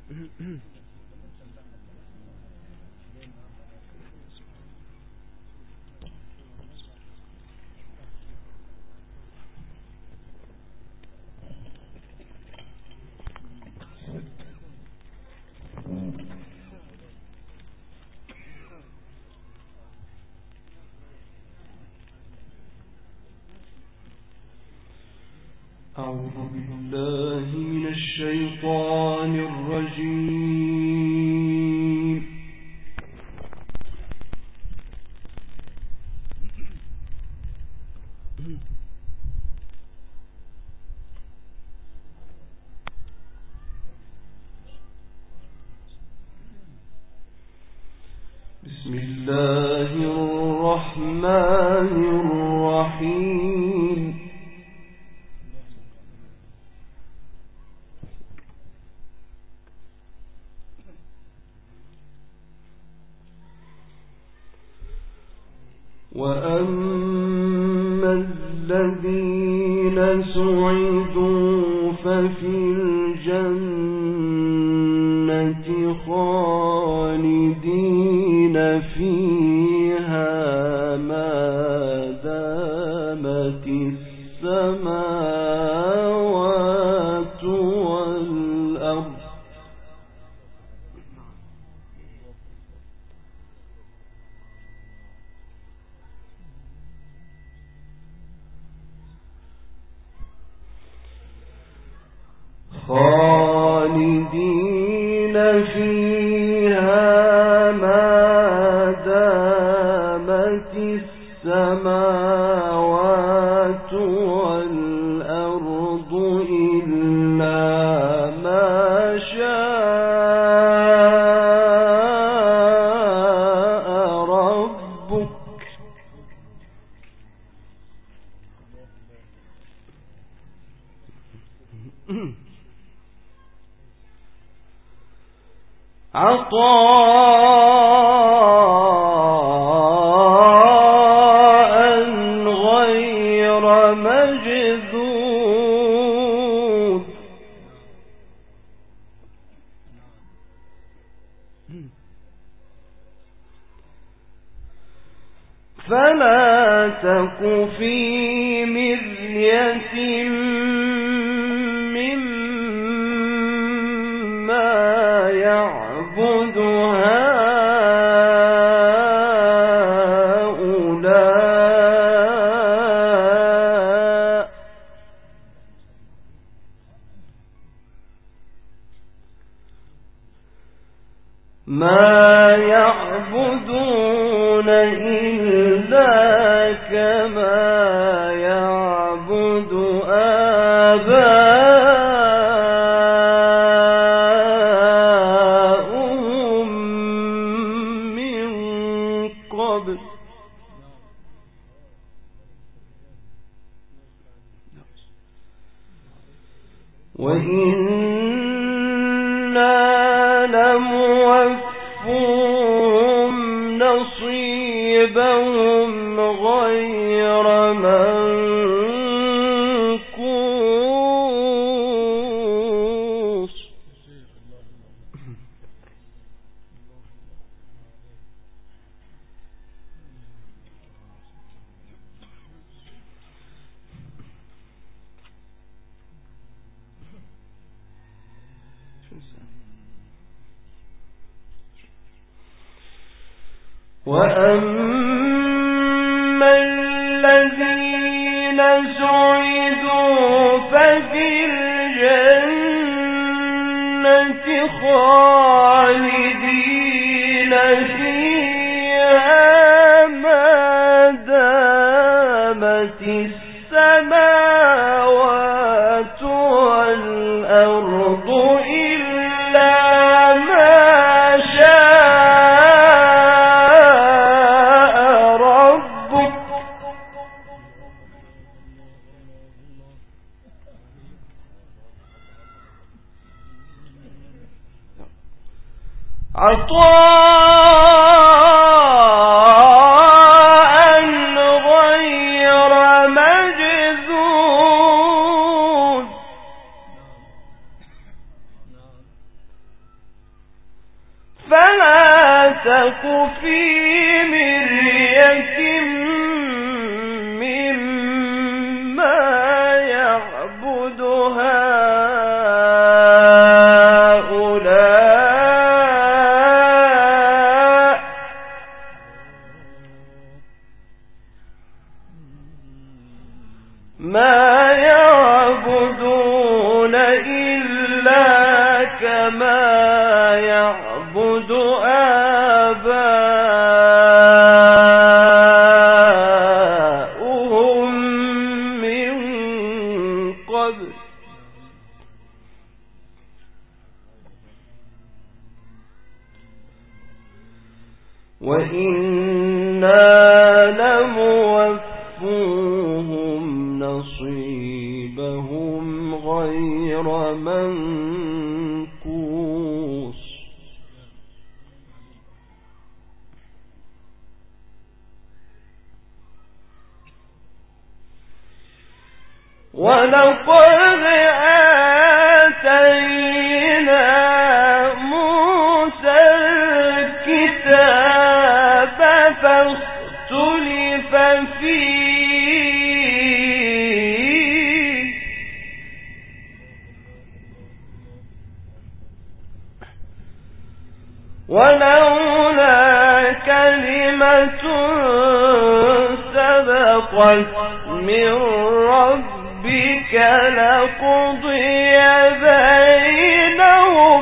أعوذ بالله من الشيطان الرجيم. بسم الله الرحمن الرحيم. وأما الذين سعدوا ففي الجنة خالدين فيها ما دامت السماوات والأرض خالدين فيها ما دامت السماوات والأرض إلا ما شاء ربك عطاء غير مجذوذ فلا تك في مرية مما يعبد هؤلاء ما يعبدون إلا كما يعبد آباؤهم من قبل وإنا لموفوهم نصيبهم غير منقوص وأما الذين سعدوا ففي الجنة خالدين فيها ما دامت السماوات والأرض إلا ما شاء ربك عطاء غير مجذوذ فلا تك في مرية مما يعبد هؤلاء ما يعبدون إلا كما يعبد آباؤهم من قبل وإنا لموفوهم نصيبهم غير منقوص ولقد آتينا موسى الكتاب فاختلف فيه ولولا كلمة سبقت من ربك لقضي بينهم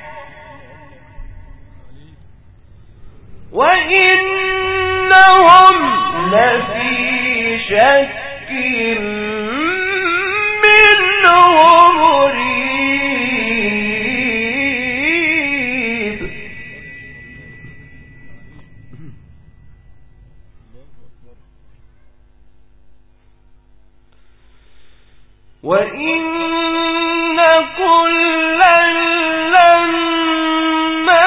وإنهم لفي شك منه مريب وإن كلا لما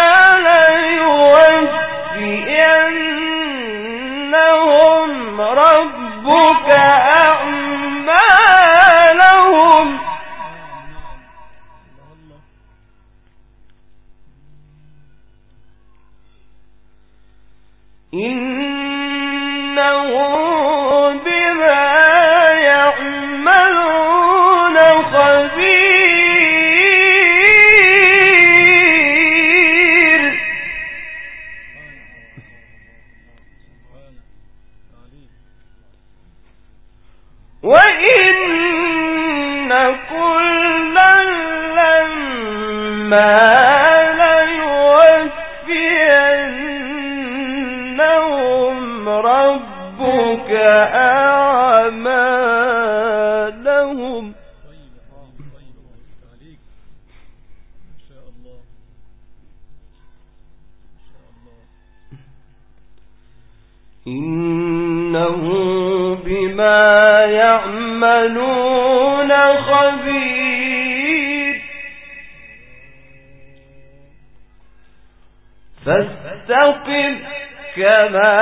ليوفينهم ربك أعمالهم إنه بما يعملون خبير وإن كلا لما ليوفينهم ربك أعمالهم إنه بما يعملون خبير فاستقم كما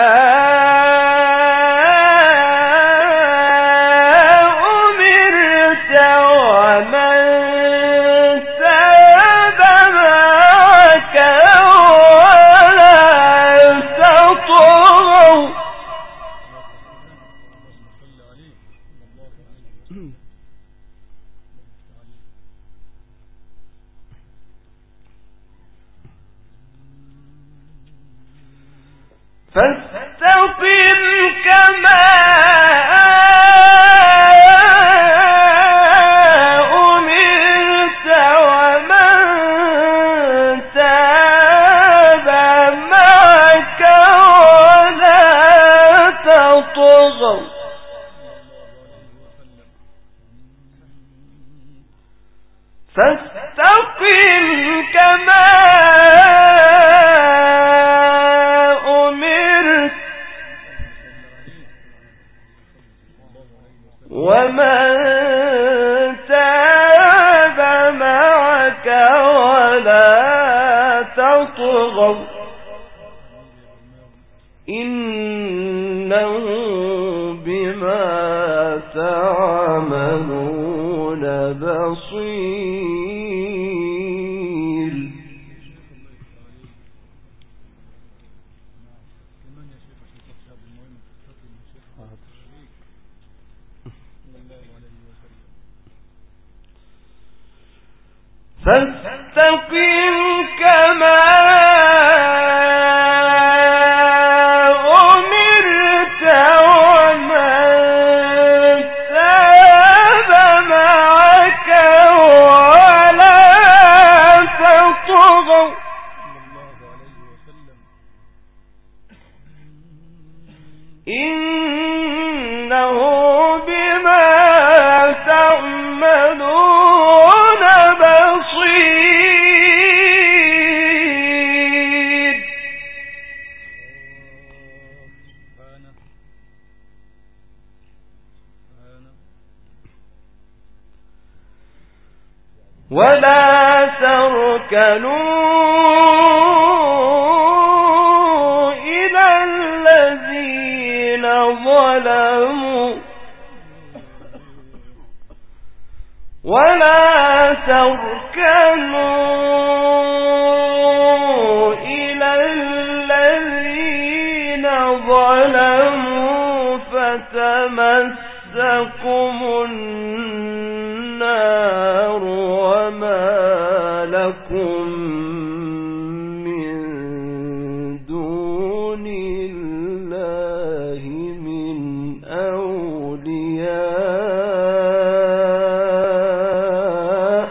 أمرت ومن تاب معك ولا تطغوا فاستقم كما أمرت ومن تاب معك ولا تطغوا فاستقم كما ومن تاب معك ولا تطغوا إنه بما تعملون بصير فاستقم كما أمرت ومن تاب معك ولا تطغوا إنه بما تعملون بصير ولا تركنوا إلى الذين ظلموا فتمسكم النار وما لكم من دون الله من أولياء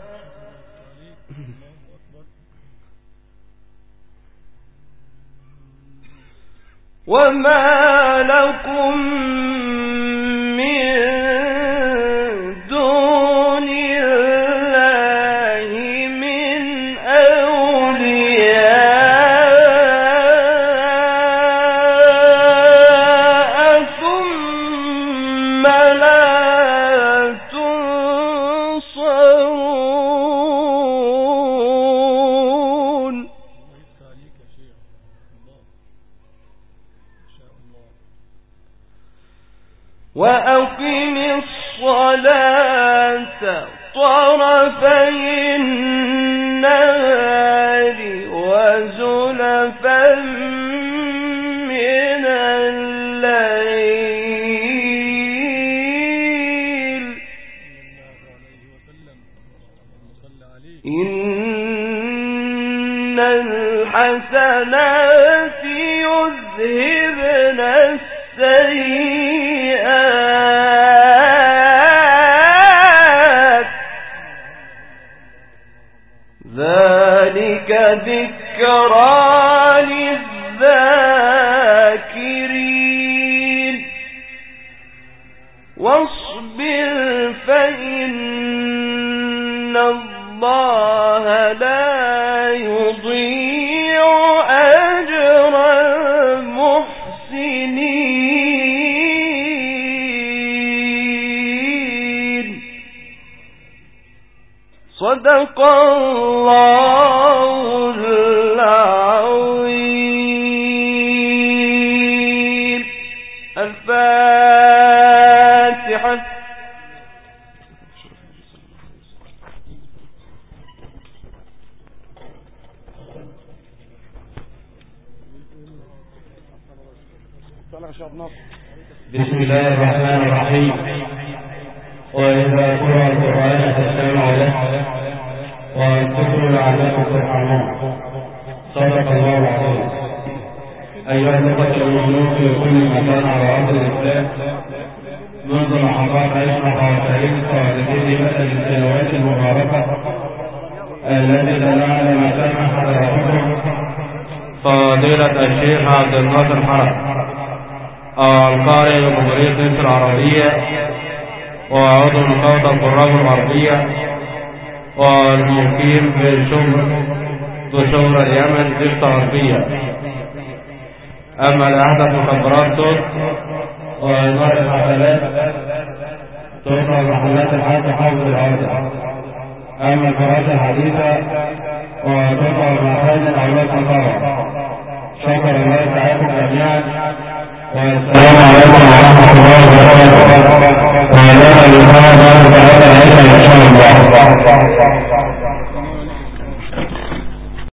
وما لكم وأقم الصلاة طرفي النهار وزلفا من الليل إن الحسنات يذهبن السيئات ذلك ذكرى للذاكرين واصبر فإن الله لا يضيع أجر المحسنين صدق الله العظيم. الفاتحة. بسم الله الرحمن الرحيم. وإذا قرأ القرآن فاستمعوا له وانصتوا لعلكم ترحمون. صدق الله العظيم. أيها الأخوة المؤمنون في كل مكان على أرض الإسلام، منذ لحظات عشنا خواتيم هذه مثل السنوات المباركة التي تنال مكان حضراتكم فضيلة الشيخ عبد الناصر حرب القارئ بجمهورية مصر العربية وعضو نقابة القراء الغربية والمقيم في بشور اليمن دلتا غربية. أما الأحدث مخبرات صوت وإدارة الحفلات تطلع محلات الحج حافظ الأرض. أما القراءات الحديثة وتطلع محاجر الأولاد الطبع. شكر الله تعالى جميعا والسلام عليكم ورحمة الله وبركاته. وعلى آله وصحبه وسلم إن شاء الله.